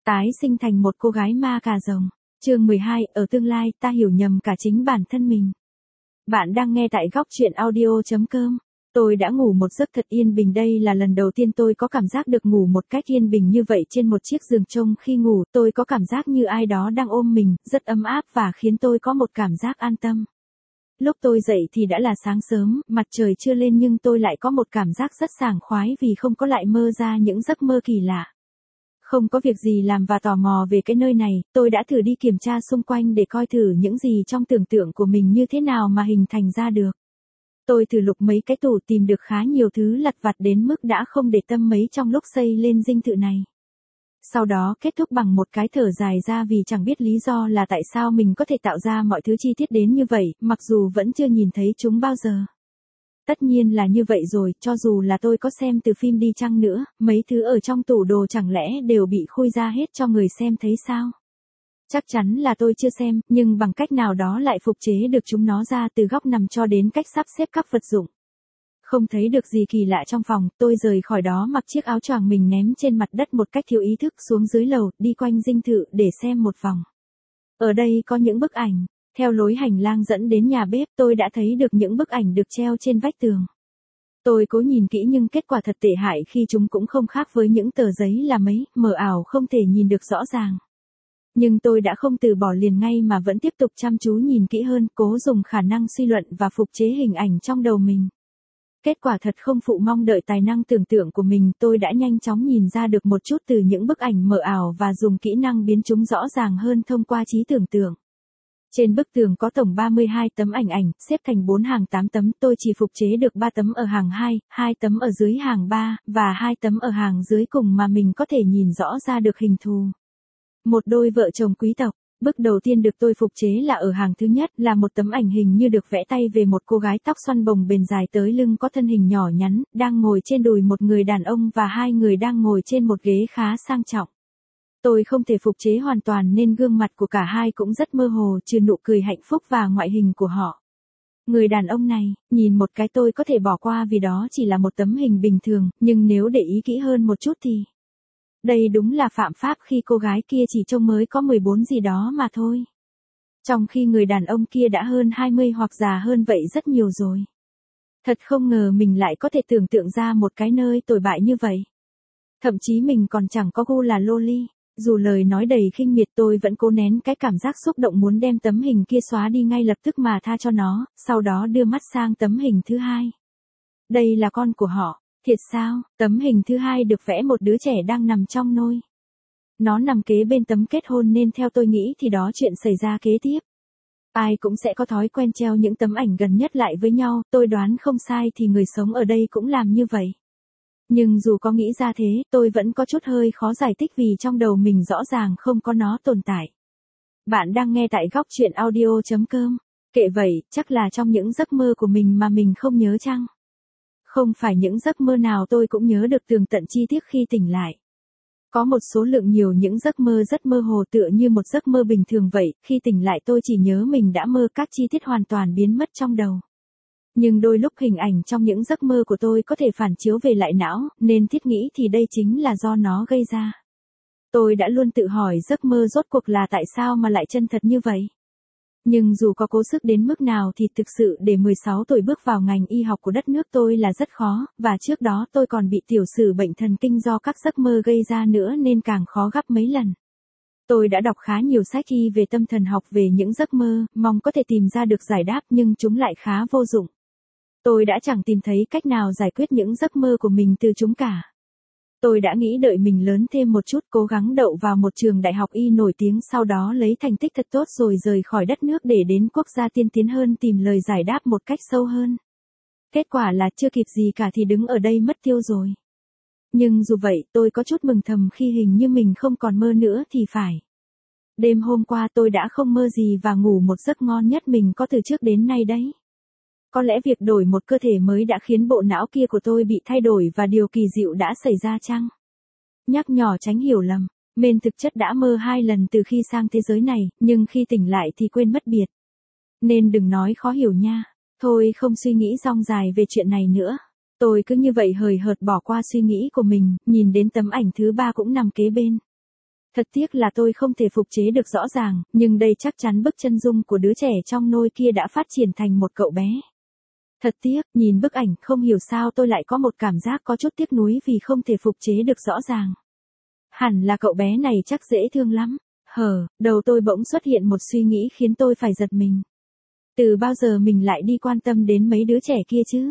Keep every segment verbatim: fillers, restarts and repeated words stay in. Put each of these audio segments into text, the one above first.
Tái sinh thành một cô gái ma cà rồng. Chương mười hai, ở tương lai, ta hiểu nhầm cả chính bản thân mình. Bạn đang nghe tại góc truyện audio chấm com. Tôi đã ngủ một giấc thật yên bình, đây là lần đầu tiên tôi có cảm giác được ngủ một cách yên bình như vậy trên một chiếc giường trông. Khi ngủ, tôi có cảm giác như ai đó đang ôm mình, rất ấm áp và khiến tôi có một cảm giác an tâm. Lúc tôi dậy thì đã là sáng sớm, mặt trời chưa lên nhưng tôi lại có một cảm giác rất sảng khoái vì không có lại mơ ra những giấc mơ kỳ lạ. Không có việc gì làm và tò mò về cái nơi này, tôi đã thử đi kiểm tra xung quanh để coi thử những gì trong tưởng tượng của mình như thế nào mà hình thành ra được. Tôi thử lục mấy cái tủ tìm được khá nhiều thứ lặt vặt đến mức đã không để tâm mấy trong lúc xây lên dinh thự này. Sau đó kết thúc bằng một cái thở dài ra vì chẳng biết lý do là tại sao mình có thể tạo ra mọi thứ chi tiết đến như vậy, mặc dù vẫn chưa nhìn thấy chúng bao giờ. Tất nhiên là như vậy rồi, cho dù là tôi có xem từ phim đi chăng nữa, mấy thứ ở trong tủ đồ chẳng lẽ đều bị khui ra hết cho người xem thấy sao? Chắc chắn là tôi chưa xem, nhưng bằng cách nào đó lại phục chế được chúng nó ra từ góc nằm cho đến cách sắp xếp các vật dụng. Không thấy được gì kỳ lạ trong phòng, tôi rời khỏi đó mặc chiếc áo choàng mình ném trên mặt đất một cách thiếu ý thức xuống dưới lầu, đi quanh dinh thự để xem một vòng. Ở đây có những bức ảnh. Theo lối hành lang dẫn đến nhà bếp, tôi đã thấy được những bức ảnh được treo trên vách tường. Tôi cố nhìn kỹ nhưng kết quả thật tệ hại khi chúng cũng không khác với những tờ giấy là mấy, mờ ảo không thể nhìn được rõ ràng. Nhưng tôi đã không từ bỏ liền ngay mà vẫn tiếp tục chăm chú nhìn kỹ hơn, cố dùng khả năng suy luận và phục chế hình ảnh trong đầu mình. Kết quả thật không phụ mong đợi tài năng tưởng tượng của mình, tôi đã nhanh chóng nhìn ra được một chút từ những bức ảnh mờ ảo và dùng kỹ năng biến chúng rõ ràng hơn thông qua trí tưởng tượng. Trên bức tường có tổng ba mươi hai tấm ảnh ảnh, xếp thành bốn hàng tám tấm, tôi chỉ phục chế được ba tấm ở hàng hai, hai tấm ở dưới hàng ba, và hai tấm ở hàng dưới cùng mà mình có thể nhìn rõ ra được hình thù. Một đôi vợ chồng quý tộc. Bức đầu tiên được tôi phục chế là ở hàng thứ nhất, là một tấm ảnh hình như được vẽ tay về một cô gái tóc xoăn bồng bềnh dài tới lưng có thân hình nhỏ nhắn, đang ngồi trên đùi một người đàn ông và hai người đang ngồi trên một ghế khá sang trọng. Tôi không thể phục chế hoàn toàn nên gương mặt của cả hai cũng rất mơ hồ trừ nụ cười hạnh phúc và ngoại hình của họ. Người đàn ông này, nhìn một cái tôi có thể bỏ qua vì đó chỉ là một tấm hình bình thường, nhưng nếu để ý kỹ hơn một chút thì... Đây đúng là phạm pháp khi cô gái kia chỉ trông mới có mười bốn gì đó mà thôi. Trong khi người đàn ông kia đã hơn hai mươi hoặc già hơn vậy rất nhiều rồi. Thật không ngờ mình lại có thể tưởng tượng ra một cái nơi tồi bại như vậy. Thậm chí mình còn chẳng có gu là loli. Dù lời nói đầy khinh miệt tôi vẫn cố nén cái cảm giác xúc động muốn đem tấm hình kia xóa đi ngay lập tức mà tha cho nó, sau đó đưa mắt sang tấm hình thứ hai. Đây là con của họ. Thiệt sao? Tấm hình thứ hai được vẽ một đứa trẻ đang nằm trong nôi. Nó nằm kế bên tấm kết hôn nên theo tôi nghĩ thì đó chuyện xảy ra kế tiếp. Ai cũng sẽ có thói quen treo những tấm ảnh gần nhất lại với nhau, tôi đoán không sai thì người sống ở đây cũng làm như vậy. Nhưng dù có nghĩ ra thế, tôi vẫn có chút hơi khó giải thích vì trong đầu mình rõ ràng không có nó tồn tại. Bạn đang nghe tại góc truyện audio chấm com. Kệ vậy, chắc là trong những giấc mơ của mình mà mình không nhớ chăng? Không phải những giấc mơ nào tôi cũng nhớ được tường tận chi tiết khi tỉnh lại. Có một số lượng nhiều những giấc mơ rất mơ hồ tựa như một giấc mơ bình thường vậy, khi tỉnh lại tôi chỉ nhớ mình đã mơ các chi tiết hoàn toàn biến mất trong đầu. Nhưng đôi lúc hình ảnh trong những giấc mơ của tôi có thể phản chiếu về lại não, nên thiết nghĩ thì đây chính là do nó gây ra. Tôi đã luôn tự hỏi giấc mơ rốt cuộc là tại sao mà lại chân thật như vậy. Nhưng dù có cố sức đến mức nào thì thực sự để mười sáu tuổi bước vào ngành y học của đất nước tôi là rất khó, và trước đó tôi còn bị tiểu sử bệnh thần kinh do các giấc mơ gây ra nữa nên càng khó gấp mấy lần. Tôi đã đọc khá nhiều sách y về tâm thần học về những giấc mơ, mong có thể tìm ra được giải đáp nhưng chúng lại khá vô dụng. Tôi đã chẳng tìm thấy cách nào giải quyết những giấc mơ của mình từ chúng cả. Tôi đã nghĩ đợi mình lớn thêm một chút, cố gắng đậu vào một trường đại học y nổi tiếng, sau đó lấy thành tích thật tốt rồi rời khỏi đất nước để đến quốc gia tiên tiến hơn tìm lời giải đáp một cách sâu hơn. Kết quả là chưa kịp gì cả thì đứng ở đây mất tiêu rồi. Nhưng dù vậy tôi có chút mừng thầm khi hình như mình không còn mơ nữa thì phải. Đêm hôm qua tôi đã không mơ gì và ngủ một giấc ngon nhất mình có từ trước đến nay đấy. Có lẽ việc đổi một cơ thể mới đã khiến bộ não kia của tôi bị thay đổi và điều kỳ diệu đã xảy ra chăng? Nhắc nhỏ tránh hiểu lầm, men thực chất đã mơ hai lần từ khi sang thế giới này, nhưng khi tỉnh lại thì quên mất biệt. Nên đừng nói khó hiểu nha. Thôi không suy nghĩ dong dài về chuyện này nữa. Tôi cứ như vậy hời hợt bỏ qua suy nghĩ của mình, nhìn đến tấm ảnh thứ ba cũng nằm kế bên. Thật tiếc là tôi không thể phục chế được rõ ràng, nhưng đây chắc chắn bức chân dung của đứa trẻ trong nôi kia đã phát triển thành một cậu bé. Thật tiếc, nhìn bức ảnh không hiểu sao tôi lại có một cảm giác có chút tiếc nuối vì không thể phục chế được rõ ràng. Hẳn là cậu bé này chắc dễ thương lắm. Hờ, đầu tôi bỗng xuất hiện một suy nghĩ khiến tôi phải giật mình. Từ bao giờ mình lại đi quan tâm đến mấy đứa trẻ kia chứ?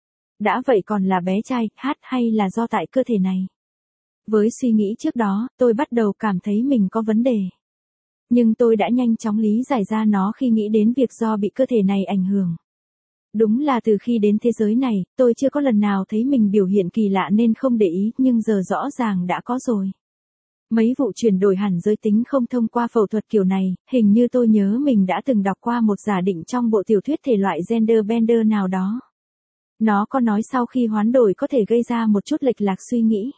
Đã vậy còn là bé trai, hát hay là do tại cơ thể này? Với suy nghĩ trước đó, tôi bắt đầu cảm thấy mình có vấn đề. Nhưng tôi đã nhanh chóng lý giải ra nó khi nghĩ đến việc do bị cơ thể này ảnh hưởng. Đúng là từ khi đến thế giới này, tôi chưa có lần nào thấy mình biểu hiện kỳ lạ nên không để ý, nhưng giờ rõ ràng đã có rồi. Mấy vụ chuyển đổi hẳn giới tính không thông qua phẫu thuật kiểu này, hình như tôi nhớ mình đã từng đọc qua một giả định trong bộ tiểu thuyết thể loại gender bender nào đó. Nó có nói sau khi hoán đổi có thể gây ra một chút lệch lạc suy nghĩ.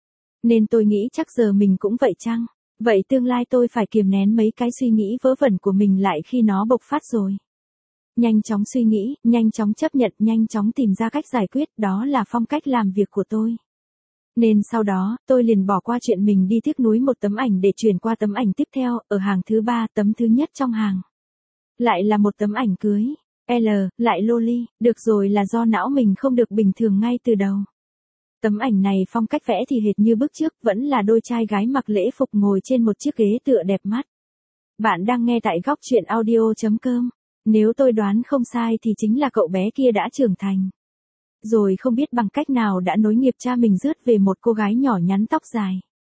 Nên tôi nghĩ chắc giờ mình cũng vậy chăng? Vậy tương lai tôi phải kiềm nén mấy cái suy nghĩ vớ vẩn của mình lại khi nó bộc phát rồi. Nhanh chóng suy nghĩ, nhanh chóng chấp nhận, nhanh chóng tìm ra cách giải quyết, đó là phong cách làm việc của tôi. Nên sau đó, tôi liền bỏ qua chuyện mình đi tiếc nuối một tấm ảnh để chuyển qua tấm ảnh tiếp theo, ở hàng thứ ba, tấm thứ nhất trong hàng. Lại là một tấm ảnh cưới. L, lại loli, được rồi là do não mình không được bình thường ngay từ đầu. Tấm ảnh này phong cách vẽ thì hệt như bức trước, vẫn là đôi trai gái mặc lễ phục ngồi trên một chiếc ghế tựa đẹp mắt. Bạn đang nghe tại góc truyện audio chấm com. Nếu tôi đoán không sai thì chính là cậu bé kia đã trưởng thành. Rồi không biết bằng cách nào đã nối nghiệp cha mình rước về một cô gái nhỏ nhắn tóc dài.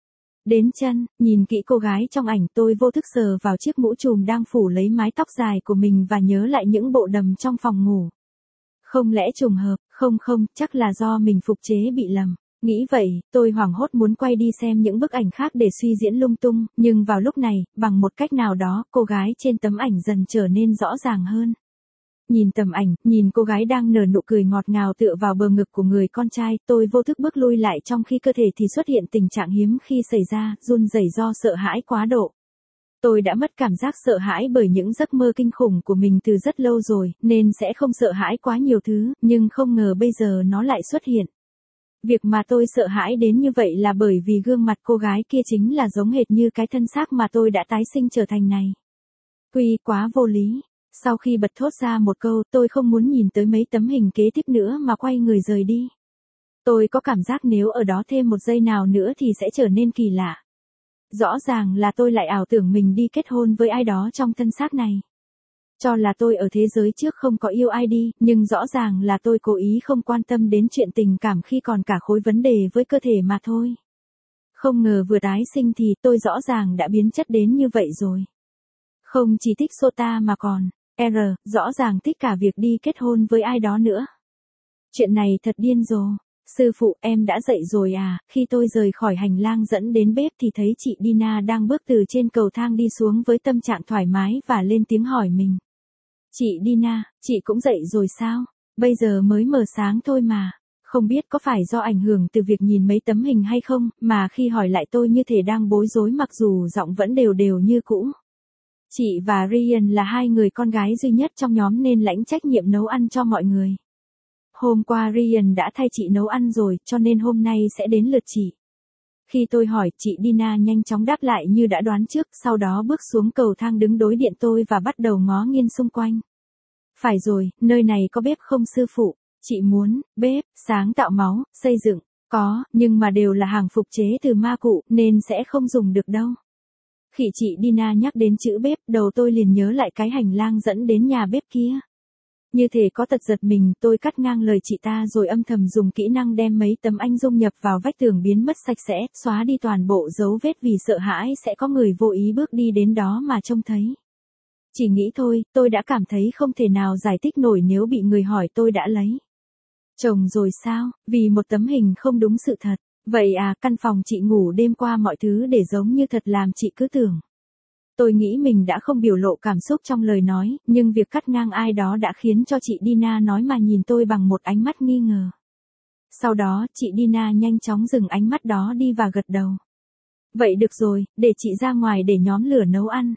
Đến chân, nhìn kỹ cô gái trong ảnh tôi vô thức sờ vào chiếc mũ trùm đang phủ lấy mái tóc dài của mình và nhớ lại những bộ đầm trong phòng ngủ. Không lẽ trùng hợp, không không, chắc là do mình phục chế bị lầm. Nghĩ vậy, tôi hoảng hốt muốn quay đi xem những bức ảnh khác để suy diễn lung tung, nhưng vào lúc này, bằng một cách nào đó, cô gái trên tấm ảnh dần trở nên rõ ràng hơn. Nhìn tấm ảnh, nhìn cô gái đang nở nụ cười ngọt ngào tựa vào bờ ngực của người con trai, tôi vô thức bước lui lại trong khi cơ thể thì xuất hiện tình trạng hiếm khi xảy ra, run rẩy do sợ hãi quá độ. Tôi đã mất cảm giác sợ hãi bởi những giấc mơ kinh khủng của mình từ rất lâu rồi, nên sẽ không sợ hãi quá nhiều thứ, nhưng không ngờ bây giờ nó lại xuất hiện. Việc mà tôi sợ hãi đến như vậy là bởi vì gương mặt cô gái kia chính là giống hệt như cái thân xác mà tôi đã tái sinh trở thành này. Quy quá vô lý. Sau khi bật thốt ra một câu, tôi không muốn nhìn tới mấy tấm hình kế tiếp nữa mà quay người rời đi. Tôi có cảm giác nếu ở đó thêm một giây nào nữa thì sẽ trở nên kỳ lạ. Rõ ràng là tôi lại ảo tưởng mình đi kết hôn với ai đó trong thân xác này. Cho là tôi ở thế giới trước không có yêu ai đi, nhưng rõ ràng là tôi cố ý không quan tâm đến chuyện tình cảm khi còn cả khối vấn đề với cơ thể mà thôi. Không ngờ vừa tái sinh thì tôi rõ ràng đã biến chất đến như vậy rồi. Không chỉ thích Sota mà còn, R, rõ ràng thích cả việc đi kết hôn với ai đó nữa. Chuyện này thật điên rồ. Sư phụ, em đã dậy rồi à? Khi tôi rời khỏi hành lang dẫn đến bếp thì thấy chị Dina đang bước từ trên cầu thang đi xuống với tâm trạng thoải mái và lên tiếng hỏi mình. Chị Dina, chị cũng dậy rồi sao? Bây giờ mới mờ sáng thôi mà. Không biết có phải do ảnh hưởng từ việc nhìn mấy tấm hình hay không, mà khi hỏi lại tôi như thể đang bối rối mặc dù giọng vẫn đều đều như cũ. Chị và Ryan là hai người con gái duy nhất trong nhóm nên lãnh trách nhiệm nấu ăn cho mọi người. Hôm qua Ryan đã thay chị nấu ăn rồi, cho nên hôm nay sẽ đến lượt chị. Khi tôi hỏi, chị Dina nhanh chóng đáp lại như đã đoán trước, sau đó bước xuống cầu thang đứng đối diện tôi và bắt đầu ngó nghiêng xung quanh. Phải rồi, nơi này có bếp không sư phụ? Chị muốn, bếp, sáng tạo máu, xây dựng, có, nhưng mà đều là hàng phục chế từ ma cụ, nên sẽ không dùng được đâu. Khi chị Dina nhắc đến chữ bếp, đầu tôi liền nhớ lại cái hành lang dẫn đến nhà bếp kia. Như thể có tật giật mình, tôi cắt ngang lời chị ta rồi âm thầm dùng kỹ năng đem mấy tấm ảnh dung nhập vào vách tường biến mất sạch sẽ, xóa đi toàn bộ dấu vết vì sợ hãi sẽ có người vô ý bước đi đến đó mà trông thấy. Chỉ nghĩ thôi, tôi đã cảm thấy không thể nào giải thích nổi nếu bị người hỏi tôi đã lấy chồng rồi sao, vì một tấm hình không đúng sự thật. Vậy à, căn phòng chị ngủ đêm qua mọi thứ để giống như thật làm chị cứ tưởng. Tôi nghĩ mình đã không biểu lộ cảm xúc trong lời nói, nhưng việc cắt ngang ai đó đã khiến cho chị Dina nói mà nhìn tôi bằng một ánh mắt nghi ngờ. Sau đó, chị Dina nhanh chóng dừng ánh mắt đó đi và gật đầu. Vậy được rồi, để chị ra ngoài để nhóm lửa nấu ăn.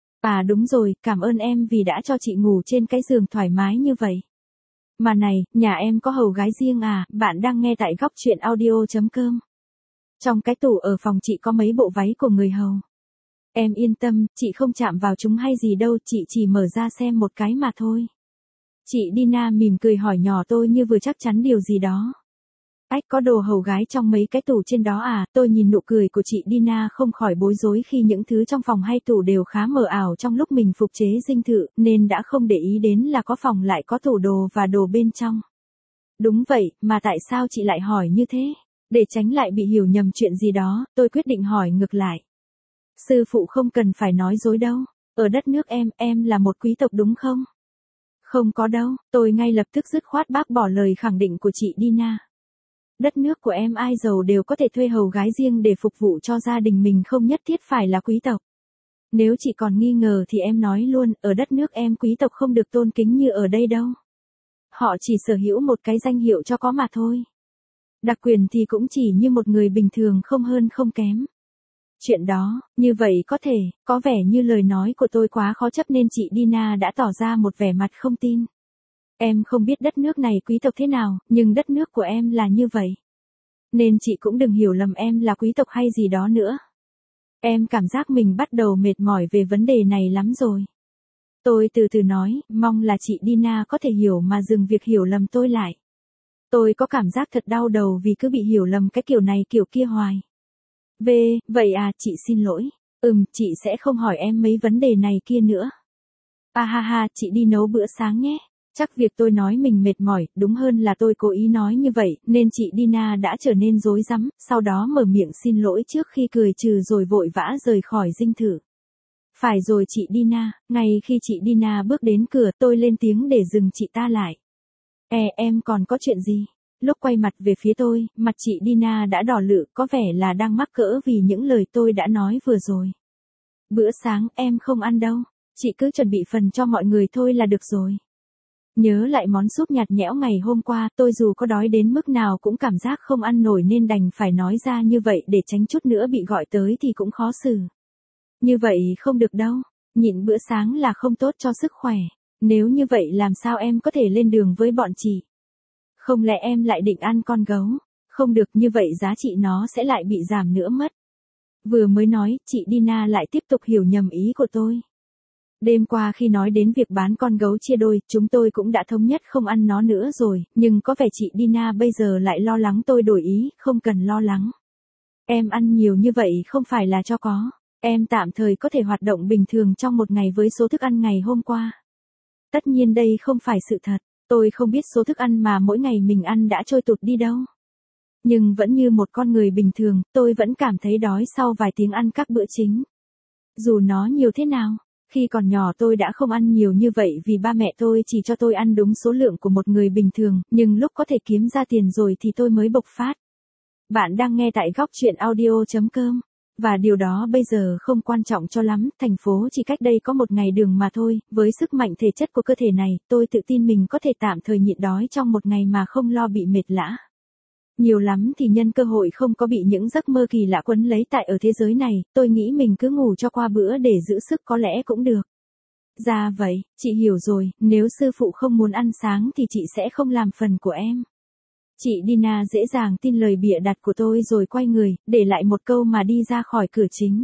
À đúng rồi, cảm ơn em vì đã cho chị ngủ trên cái giường thoải mái như vậy. Mà này, nhà em có hầu gái riêng à? Bạn đang nghe tại góc truyện audio chấm com. Trong cái tủ ở phòng chị có mấy bộ váy của người hầu. Em yên tâm, chị không chạm vào chúng hay gì đâu, chị chỉ mở ra xem một cái mà thôi. Chị Dina mỉm cười hỏi nhỏ tôi như vừa chắc chắn điều gì đó. Ách, có đồ hầu gái trong mấy cái tủ trên đó à? Tôi nhìn nụ cười của chị Dina không khỏi bối rối khi những thứ trong phòng hay tủ đều khá mờ ảo trong lúc mình phục chế dinh thự, nên đã không để ý đến là có phòng lại có tủ đồ và đồ bên trong. Đúng vậy, mà tại sao chị lại hỏi như thế? Để tránh lại bị hiểu nhầm chuyện gì đó, tôi quyết định hỏi ngược lại. Sư phụ không cần phải nói dối đâu. Ở đất nước em, em là một quý tộc đúng không? Không có đâu, tôi ngay lập tức dứt khoát bác bỏ lời khẳng định của chị Dina. Đất nước của em ai giàu đều có thể thuê hầu gái riêng để phục vụ cho gia đình mình, không nhất thiết phải là quý tộc. Nếu chị còn nghi ngờ thì em nói luôn, ở đất nước em quý tộc không được tôn kính như ở đây đâu. Họ chỉ sở hữu một cái danh hiệu cho có mà thôi. Đặc quyền thì cũng chỉ như một người bình thường, không hơn không kém. Chuyện đó, như vậy có thể, có vẻ như lời nói của tôi quá khó chấp nên chị Dina đã tỏ ra một vẻ mặt không tin. Em không biết đất nước này quý tộc thế nào, nhưng đất nước của em là như vậy. Nên chị cũng đừng hiểu lầm em là quý tộc hay gì đó nữa. Em cảm giác mình bắt đầu mệt mỏi về vấn đề này lắm rồi. Tôi từ từ nói, mong là chị Dina có thể hiểu mà dừng việc hiểu lầm tôi lại. Tôi có cảm giác thật đau đầu vì cứ bị hiểu lầm cái kiểu này kiểu kia hoài. V, vậy à, chị xin lỗi. Ừm, chị sẽ không hỏi em mấy vấn đề này kia nữa. À ha ha, chị đi nấu bữa sáng nhé. Chắc việc tôi nói mình mệt mỏi, đúng hơn là tôi cố ý nói như vậy, nên chị Dina đã trở nên rối rắm, sau đó mở miệng xin lỗi trước khi cười trừ rồi vội vã rời khỏi dinh thự. Phải rồi chị Dina, ngay khi chị Dina bước đến cửa tôi lên tiếng để dừng chị ta lại. E, em còn có chuyện gì? Lúc quay mặt về phía tôi, mặt chị Dina đã đỏ lự, có vẻ là đang mắc cỡ vì những lời tôi đã nói vừa rồi. Bữa sáng em không ăn đâu, chị cứ chuẩn bị phần cho mọi người thôi là được rồi. Nhớ lại món súp nhạt nhẽo ngày hôm qua, tôi dù có đói đến mức nào cũng cảm giác không ăn nổi nên đành phải nói ra như vậy để tránh chút nữa bị gọi tới thì cũng khó xử. Như vậy không được đâu, nhịn bữa sáng là không tốt cho sức khỏe. Nếu như vậy làm sao em có thể lên đường với bọn chị? Không lẽ em lại định ăn con gấu? Không được, như vậy giá trị nó sẽ lại bị giảm nữa mất. Vừa mới nói, chị Dina lại tiếp tục hiểu nhầm ý của tôi. Đêm qua khi nói đến việc bán con gấu chia đôi, chúng tôi cũng đã thống nhất không ăn nó nữa rồi, nhưng có vẻ chị Dina bây giờ lại lo lắng tôi đổi ý, không cần lo lắng. Em ăn nhiều như vậy không phải là cho có. Em tạm thời có thể hoạt động bình thường trong một ngày với số thức ăn ngày hôm qua. Tất nhiên đây không phải sự thật, tôi không biết số thức ăn mà mỗi ngày mình ăn đã trôi tụt đi đâu. Nhưng vẫn như một con người bình thường, tôi vẫn cảm thấy đói sau vài tiếng ăn các bữa chính. Dù nó nhiều thế nào, khi còn nhỏ tôi đã không ăn nhiều như vậy vì ba mẹ tôi chỉ cho tôi ăn đúng số lượng của một người bình thường, nhưng lúc có thể kiếm ra tiền rồi thì tôi mới bộc phát. Bạn đang nghe tại góc chuyện audio chấm com. Và điều đó bây giờ không quan trọng cho lắm, thành phố chỉ cách đây có một ngày đường mà thôi, với sức mạnh thể chất của cơ thể này, tôi tự tin mình có thể tạm thời nhịn đói trong một ngày mà không lo bị mệt lã. Nhiều lắm thì nhân cơ hội không có bị những giấc mơ kỳ lạ quấn lấy tại ở thế giới này, tôi nghĩ mình cứ ngủ cho qua bữa để giữ sức có lẽ cũng được. Dạ vậy, chị hiểu rồi, nếu sư phụ không muốn ăn sáng thì chị sẽ không làm phần của em. Chị Dina dễ dàng tin lời bịa đặt của tôi rồi quay người, để lại một câu mà đi ra khỏi cửa chính.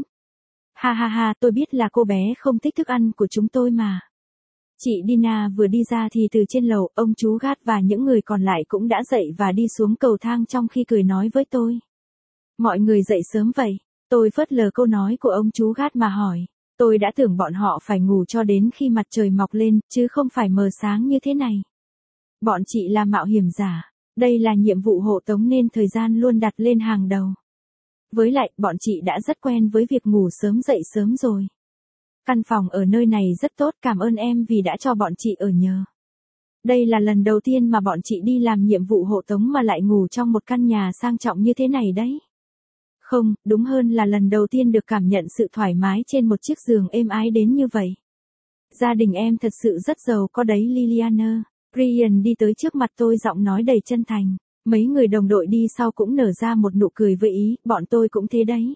Ha ha ha, tôi biết là cô bé không thích thức ăn của chúng tôi mà. Chị Dina vừa đi ra thì từ trên lầu, ông chú Gát và những người còn lại cũng đã dậy và đi xuống cầu thang trong khi cười nói với tôi. Mọi người dậy sớm vậy, tôi phớt lờ câu nói của ông chú Gát mà hỏi. Tôi đã tưởng bọn họ phải ngủ cho đến khi mặt trời mọc lên, chứ không phải mờ sáng như thế này. Bọn chị là mạo hiểm giả. Đây là nhiệm vụ hộ tống nên thời gian luôn đặt lên hàng đầu. Với lại, bọn chị đã rất quen với việc ngủ sớm dậy sớm rồi. Căn phòng ở nơi này rất tốt, cảm ơn em vì đã cho bọn chị ở nhờ. Đây là lần đầu tiên mà bọn chị đi làm nhiệm vụ hộ tống mà lại ngủ trong một căn nhà sang trọng như thế này đấy. Không, đúng hơn là lần đầu tiên được cảm nhận sự thoải mái trên một chiếc giường êm ái đến như vậy. Gia đình em thật sự rất giàu có đấy Liliana. Brian đi tới trước mặt tôi giọng nói đầy chân thành. Mấy người đồng đội đi sau cũng nở ra một nụ cười với ý, bọn tôi cũng thế đấy.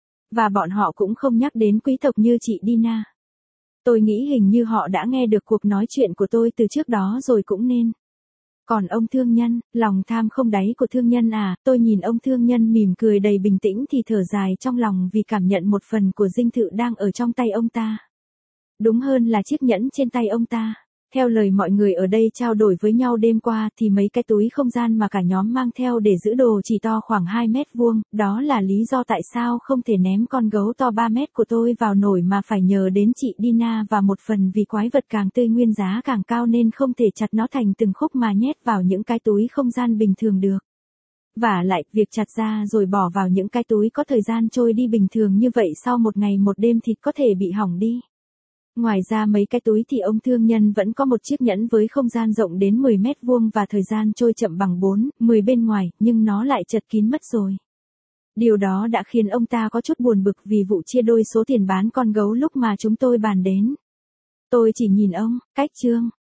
Và bọn họ cũng không nhắc đến quý tộc như chị Dina. Tôi nghĩ hình như họ đã nghe được cuộc nói chuyện của tôi từ trước đó rồi cũng nên. Còn ông thương nhân, lòng tham không đáy của thương nhân à, tôi nhìn ông thương nhân mỉm cười đầy bình tĩnh thì thở dài trong lòng vì cảm nhận một phần của dinh thự đang ở trong tay ông ta. Đúng hơn là chiếc nhẫn trên tay ông ta. Theo lời mọi người ở đây trao đổi với nhau đêm qua thì mấy cái túi không gian mà cả nhóm mang theo để giữ đồ chỉ to khoảng hai mét vuông, đó là lý do tại sao không thể ném con gấu to ba mét của tôi vào nổi mà phải nhờ đến chị Dina, và một phần vì quái vật càng tươi nguyên giá càng cao nên không thể chặt nó thành từng khúc mà nhét vào những cái túi không gian bình thường được. Vả lại, việc chặt ra rồi bỏ vào những cái túi có thời gian trôi đi bình thường như vậy sau một ngày một đêm thì có thể bị hỏng đi. Ngoài ra mấy cái túi thì ông thương nhân vẫn có một chiếc nhẫn với không gian rộng đến mười mét vuông và thời gian trôi chậm bằng bốn, mười bên ngoài, nhưng nó lại chật kín mất rồi. Điều đó đã khiến ông ta có chút buồn bực vì vụ chia đôi số tiền bán con gấu lúc mà chúng tôi bàn đến. Tôi chỉ nhìn ông, cách Trương,